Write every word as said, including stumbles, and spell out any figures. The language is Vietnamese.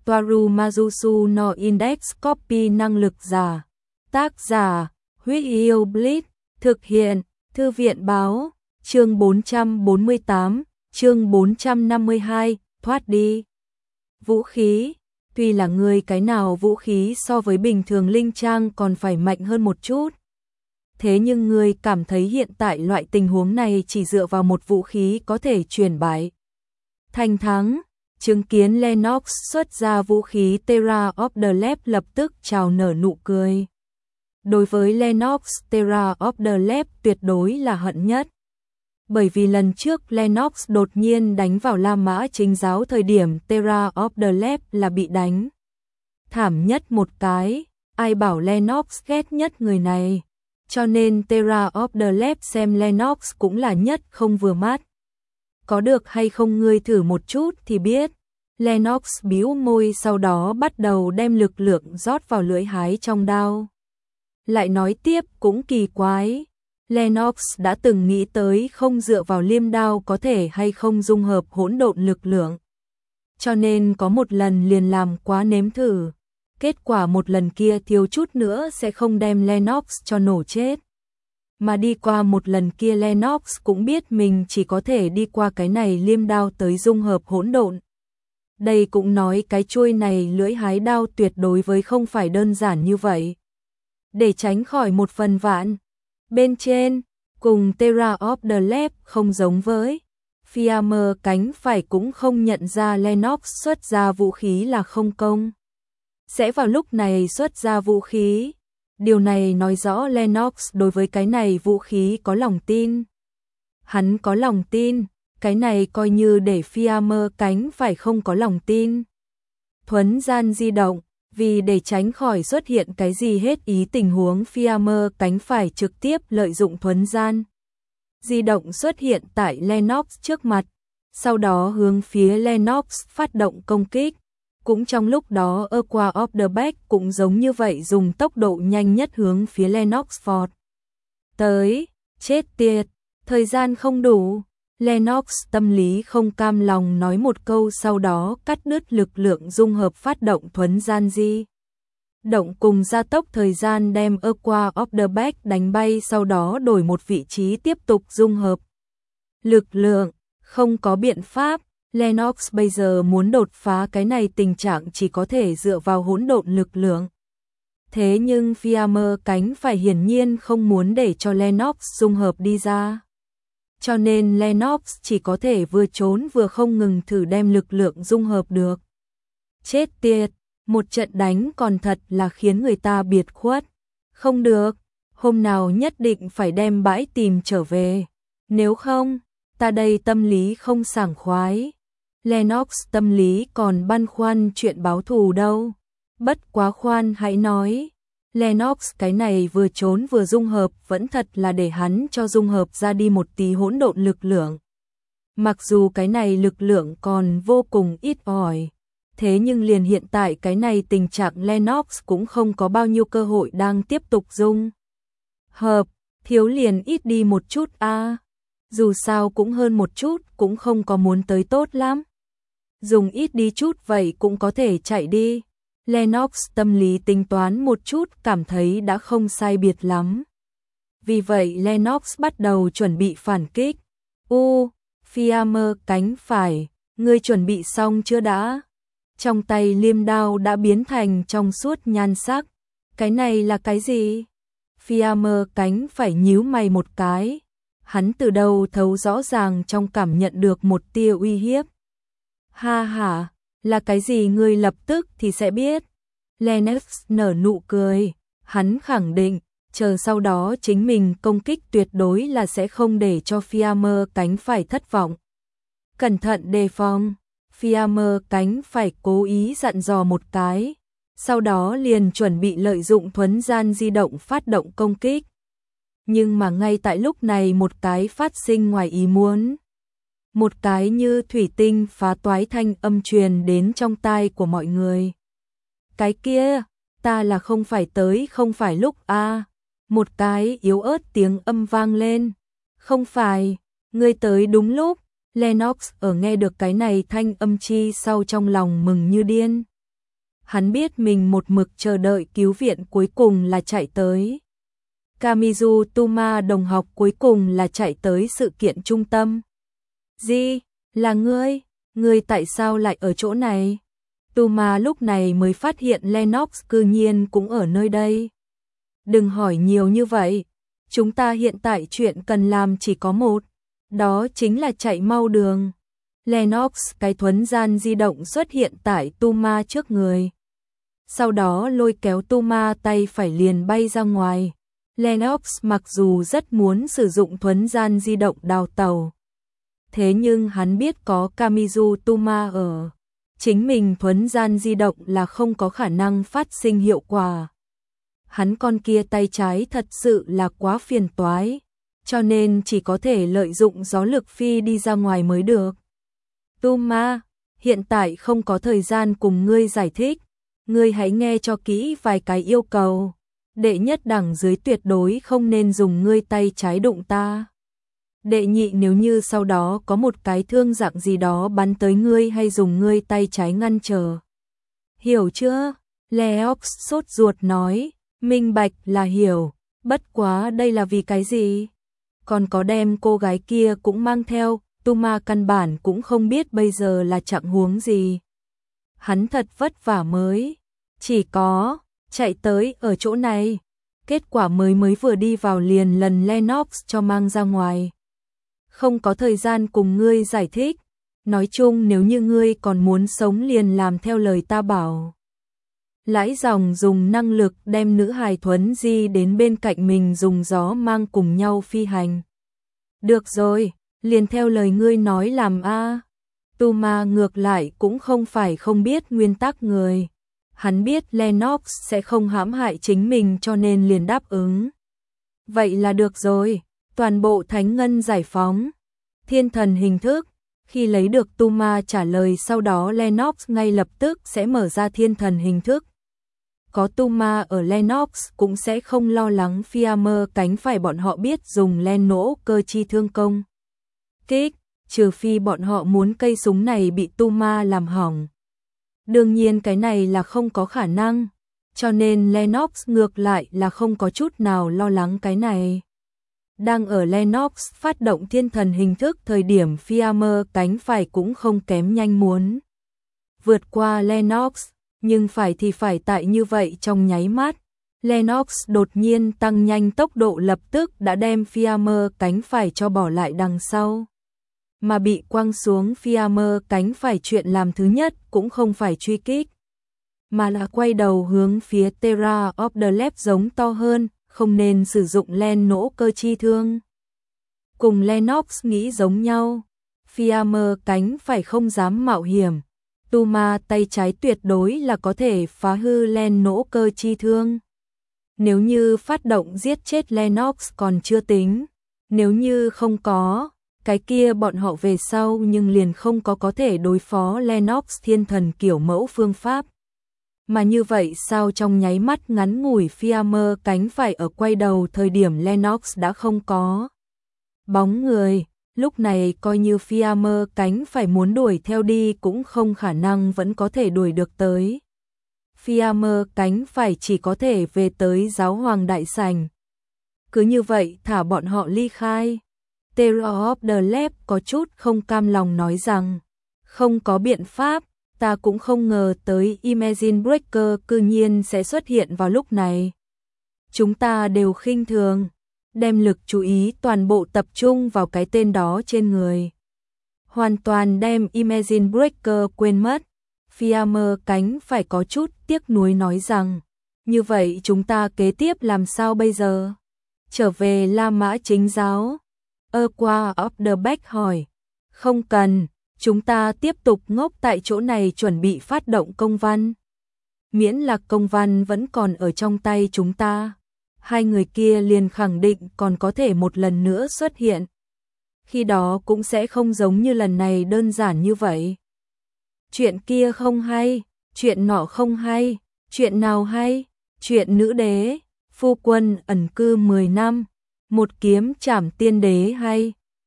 Toaru Majusu no Index Copy năng lực giả. Tác giả, Huyết Yêu Blitz, thực hiện, Thư viện báo, chương bốn trăm bốn mươi tám, chương bốn trăm năm mươi hai, thoát đi. Vũ khí, tuy là người cái nào vũ khí so với bình thường linh trang còn phải mạnh hơn một chút. Thế nhưng người cảm thấy hiện tại loại tình huống này chỉ dựa vào một vũ khí có thể chuyển bại thành thắng. Chứng kiến Lennox xuất ra vũ khí Terra of the Lab lập tức chào nở nụ cười. Đối với Lennox, Terra of the Lab tuyệt đối là hận nhất. Bởi vì lần trước Lennox đột nhiên đánh vào La Mã Chính giáo thời điểm Terra of the Lab là bị đánh thảm nhất một cái, ai bảo Lennox ghét nhất người này. Cho nên Terra of the Lab xem Lennox cũng là nhất không vừa mắt. Có được hay không ngươi thử một chút thì biết. Lennox bĩu môi sau đó bắt đầu đem lực lượng rót vào lưỡi hái trong đao. Lại nói tiếp cũng kỳ quái. Lennox đã từng nghĩ tới không dựa vào liêm đao có thể hay không dung hợp hỗn độn lực lượng. Cho nên có một lần liền làm quá nếm thử. Kết quả một lần kia thiếu chút nữa sẽ không đem Lennox cho nổ chết. Mà đi qua một lần kia Lennox cũng biết mình chỉ có thể đi qua cái này liêm đao tới dung hợp hỗn độn. Đây cũng nói cái chuôi này lưỡi hái đao tuyệt đối với không phải đơn giản như vậy. Để tránh khỏi một phần vạn. Bên trên, cùng Terra of the Lab không giống với. Fiammer cánh phải cũng không nhận ra Lennox xuất ra vũ khí là không công. Sẽ vào lúc này xuất ra vũ khí. Điều này nói rõ Lennox đối với cái này vũ khí có lòng tin. Hắn có lòng tin, cái này coi như để Fiammer cánh phải không có lòng tin. Thuấn gian di động, vì để tránh khỏi xuất hiện cái gì hết ý tình huống Fiammer cánh phải trực tiếp lợi dụng thuấn gian. Di động xuất hiện tại Lennox trước mặt, sau đó hướng phía Lennox phát động công kích. Cũng trong lúc đó Aqua of the Back cũng giống như vậy dùng tốc độ nhanh nhất hướng phía Lennox vọt tới. Chết tiệt, thời gian không đủ. Lennox tâm lý không cam lòng nói một câu sau đó cắt đứt lực lượng dung hợp phát động thuấn gian di động cùng gia tốc thời gian đem Aqua of the Back đánh bay sau đó đổi một vị trí tiếp tục dung hợp lực lượng. Không có biện pháp. Lennox bây giờ muốn đột phá cái này tình trạng chỉ có thể dựa vào hỗn độn lực lượng. Thế nhưng Fiammer cánh phải hiển nhiên không muốn để cho Lennox dung hợp đi ra. Cho nên Lennox chỉ có thể vừa trốn vừa không ngừng thử đem lực lượng dung hợp được. Chết tiệt, một trận đánh còn thật là khiến người ta biệt khuất. Không được, hôm nào nhất định phải đem bãi tìm trở về. Nếu không, ta đây tâm lý không sảng khoái. Lennox tâm lý còn băn khoăn chuyện báo thù đâu. Bất quá khoan hãy nói. Lennox cái này vừa trốn vừa dung hợp vẫn thật là để hắn cho dung hợp ra đi một tí hỗn độn lực lượng. Mặc dù cái này lực lượng còn vô cùng ít ỏi. Thế nhưng liền hiện tại cái này tình trạng Lennox cũng không có bao nhiêu cơ hội đang tiếp tục dung hợp. Thiếu liền ít đi một chút a à. Dù sao cũng hơn một chút cũng không có muốn tới tốt lắm. Dùng ít đi chút vậy cũng có thể chạy đi. Lennox tâm lý tính toán một chút cảm thấy đã không sai biệt lắm. Vì vậy Lennox bắt đầu chuẩn bị phản kích. U, Fiammer cánh phải, ngươi chuẩn bị xong chưa đã? Trong tay liêm đao đã biến thành trong suốt nhan sắc. Cái này là cái gì? Fiammer cánh phải nhíu mày một cái. Hắn từ đầu thấu rõ ràng trong cảm nhận được một tia uy hiếp. Ha ha, là cái gì ngươi lập tức thì sẽ biết. Lennox nở nụ cười, hắn khẳng định, chờ sau đó chính mình công kích tuyệt đối là sẽ không để cho Fiammer cánh phải thất vọng. Cẩn thận đề phòng, Fiammer cánh phải cố ý dặn dò một cái, sau đó liền chuẩn bị lợi dụng thuấn gian di động phát động công kích. Nhưng mà ngay tại lúc này một cái phát sinh ngoài ý muốn. Một cái như thủy tinh phá toái thanh âm truyền đến trong tai của mọi người. Cái kia, ta là không phải tới không phải lúc a à. Một cái yếu ớt tiếng âm vang lên. Không phải, ngươi tới đúng lúc. Lennox ở nghe được cái này thanh âm chi sau trong lòng mừng như điên. Hắn biết mình một mực chờ đợi cứu viện cuối cùng là chạy tới. Kamizu Tuma đồng học cuối cùng là chạy tới sự kiện trung tâm. Gì? Là ngươi? Ngươi tại sao lại ở chỗ này? Tuma lúc này mới phát hiện Lennox cư nhiên cũng ở nơi đây. Đừng hỏi nhiều như vậy. Chúng ta hiện tại chuyện cần làm chỉ có một. Đó chính là chạy mau đường. Lennox cái thuấn gian di động xuất hiện tại Tuma trước người. Sau đó lôi kéo Tuma tay phải liền bay ra ngoài. Lennox mặc dù rất muốn sử dụng thuấn gian di động đào tàu. Thế nhưng hắn biết có Kamizu Tuma ở. Chính mình thuấn gian di động là không có khả năng phát sinh hiệu quả. Hắn con kia tay trái thật sự là quá phiền toái. Cho nên chỉ có thể lợi dụng gió lực phi đi ra ngoài mới được. Tuma, hiện tại không có thời gian cùng ngươi giải thích. Ngươi hãy nghe cho kỹ vài cái yêu cầu. Đệ nhất đẳng dưới tuyệt đối không nên dùng ngươi tay trái đụng ta. Đệ nhị nếu như sau đó có một cái thương dạng gì đó bắn tới ngươi hay dùng ngươi tay trái ngăn trở. Hiểu chưa? Leox sốt ruột nói, minh bạch là hiểu, bất quá đây là vì cái gì? Còn có đem cô gái kia cũng mang theo, Tuma căn bản cũng không biết bây giờ là trạng huống gì. Hắn thật vất vả mới, chỉ có chạy tới ở chỗ này. Kết quả mới mới vừa đi vào liền lần Lennox cho mang ra ngoài. Không có thời gian cùng ngươi giải thích. Nói chung nếu như ngươi còn muốn sống liền làm theo lời ta bảo. Lãi dòng dùng năng lực đem nữ hài thuấn di đến bên cạnh mình dùng gió mang cùng nhau phi hành. Được rồi, liền theo lời ngươi nói làm a. Tuma ngược lại cũng không phải không biết nguyên tắc người. Hắn biết Lennox sẽ không hãm hại chính mình cho nên liền đáp ứng. Vậy là được rồi, toàn bộ thánh ngân giải phóng. Thiên thần hình thức, khi lấy được Tuma trả lời sau đó Lennox ngay lập tức sẽ mở ra thiên thần hình thức. Có Tuma ở Lennox cũng sẽ không lo lắng Fiamer cánh phải bọn họ biết dùng len nỗ cơ chi thương công. Kích, trừ phi bọn họ muốn cây súng này bị Tuma làm hỏng. Đương nhiên cái này là không có khả năng, cho nên Lennox ngược lại là không có chút nào lo lắng cái này. Đang ở Lennox phát động thiên thần hình thức thời điểm Fiamer cánh phải cũng không kém nhanh muốn vượt qua Lennox, nhưng phải thì phải tại như vậy trong nháy mắt. Lennox đột nhiên tăng nhanh tốc độ lập tức đã đem Fiamer cánh phải cho bỏ lại đằng sau. Mà bị quăng xuống Fiamer cánh phải chuyện làm thứ nhất cũng không phải truy kích, mà là quay đầu hướng phía Terra of the Lab giống to hơn, không nên sử dụng len nỗ cơ chi thương. Cùng Lennox nghĩ giống nhau, Fiamer cánh phải không dám mạo hiểm, Tuma tay trái tuyệt đối là có thể phá hư len nỗ cơ chi thương. Nếu như phát động giết chết Lennox còn chưa tính, nếu như không có, cái kia bọn họ về sau nhưng liền không có có thể đối phó Lennox thiên thần kiểu mẫu phương pháp. Mà như vậy sao trong nháy mắt ngắn ngủi Fiamer cánh phải ở quay đầu thời điểm Lennox đã không có bóng người, lúc này coi như Fiamer cánh phải muốn đuổi theo đi cũng không khả năng vẫn có thể đuổi được tới. Fiamer cánh phải chỉ có thể về tới giáo hoàng đại sảnh. Cứ như vậy thả bọn họ ly khai. Terror of the Lab có chút không cam lòng nói rằng, không có biện pháp, ta cũng không ngờ tới Imagine Breaker cư nhiên sẽ xuất hiện vào lúc này. Chúng ta đều khinh thường, đem lực chú ý toàn bộ tập trung vào cái tên đó trên người. Hoàn toàn đem Imagine Breaker quên mất. Fiamer cánh phải có chút tiếc nuối nói rằng, như vậy chúng ta kế tiếp làm sao bây giờ? Trở về La Mã chính giáo. Aqua of the Back hỏi, không cần, chúng ta tiếp tục ngốc tại chỗ này chuẩn bị phát động công văn. Miễn là công văn vẫn còn ở trong tay chúng ta, hai người kia liền khẳng định còn có thể một lần nữa xuất hiện. Khi đó cũng sẽ không giống như lần này đơn giản như vậy. Chuyện kia không hay, chuyện nọ không hay, chuyện nào hay, chuyện nữ đế, phu quân ẩn cư mười năm, một kiếm trảm tiên đế hay.